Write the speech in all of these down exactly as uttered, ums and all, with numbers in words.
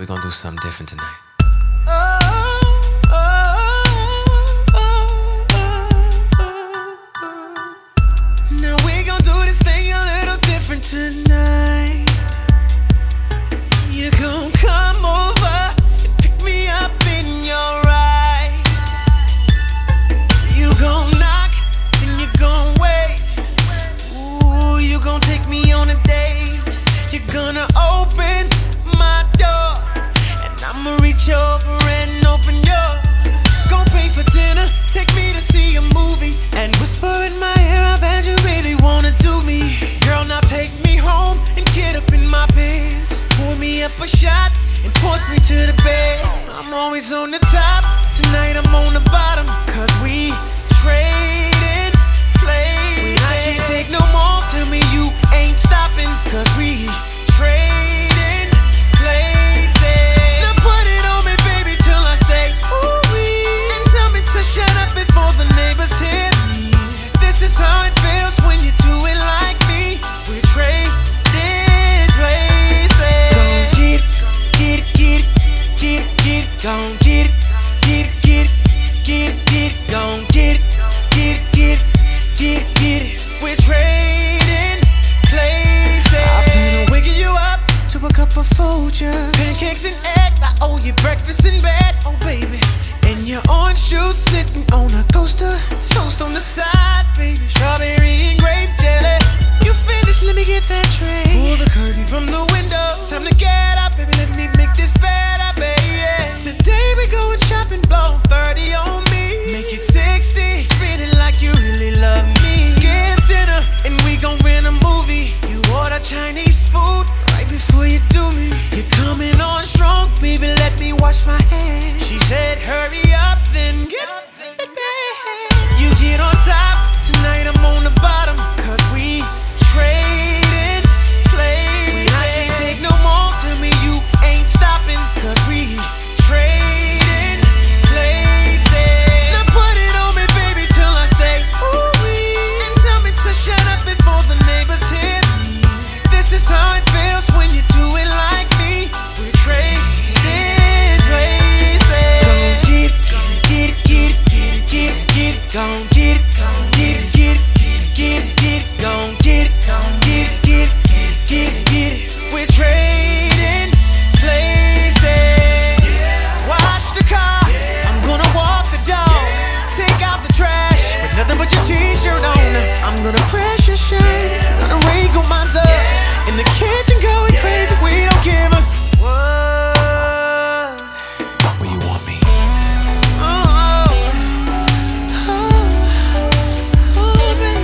gonna do something different tonight. Now we gon' do this thing a little different tonight. You gon' come over and pick me up in your ride. You gon' knock, then you gon' wait. Ooh, you gon' take me on a date. You're gonna open my door, and I'ma reach over and open yours. Gon' pay for dinner, take me to see a movie, and whisper in my ear, I bet you really wanna do me. Girl, now take me home and get up in my pants. Pour me up a shot and force me to the bed. I'm always on the top, tonight I'm on the bottom, cause we trading places. When I can't take no more, tell me you ain't stopping, cause we trading places. Now put it on me, baby, till I say ooh-wee, and tell me to shut up before the neighbors hear me. This is how it feels when you do it like me. We're trading places. Gon' get it, get it, get it, get it, get it. Gon' get it, get it, get it, get it, get it. Gon' get it, get it, get it, get it, get it. We're trading places. I've been waking you up to a cup of Folgers, pancakes and eggs. I owe you breakfast in bed, oh baby. And your orange juice sitting on a coaster, toast on the side, baby. Strawberry and grape jelly. You finished, let me get that tray. Pull the curtain from the window. Time to get up, baby, let me make this better, baby. Today we going shopping, blow thirty on me. Make it sixty, spin it like you really love me. Skip dinner and we gon' rent a movie. You order Chinese food right before you do me. You're coming on strong, baby, let me wash my hands. She said hurry up, then get it back. You get on top, tonight I'm on the bottom, cause we trading places. When I can't take no more, tell me you ain't stopping, cause we trading places. Now put it on me, baby, till I say ooh-wee, and tell me to shut up before the neighbors hear me. This is how it feels when you do it like me. We're trading places. Get it, get it, get it, get it, get it. Gon' get it, get it, get it, get it, get it. Gon' get it, get it, get it, get it, get it. We're trading places. Watch the car, I'm gonna walk the dog. Take out the trash, with nothing but your t-shirt on. I'm gonna press your shirt, gonna wrinkle my up. In the kitchen going crazy, we don't give a what. Where you want me? Oh, oh, oh, baby.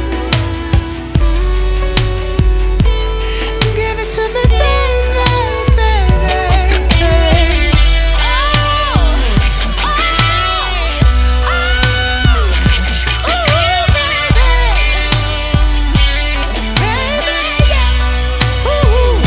Give it to me, baby, baby. Oh, oh, oh, ooh, baby. Baby, yeah. Ooh.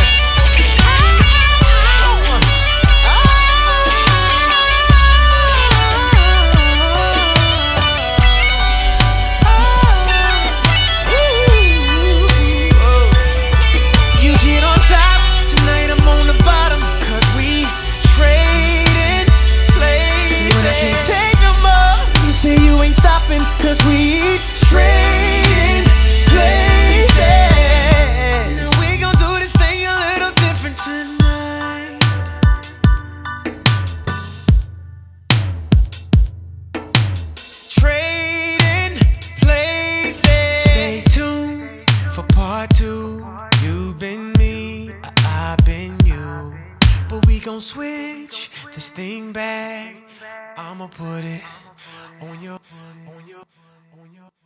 You get on top, tonight I'm on the bottom, cause we trading places. When I can't take no more, you say you ain't stopping, cause we trading places. Now we gon' do this thing a little different tonight. Trading places. Stay tuned for part two. You've been me, I- I've been you. But we gon' switch this thing back. I'ma put it on your, on your, on your.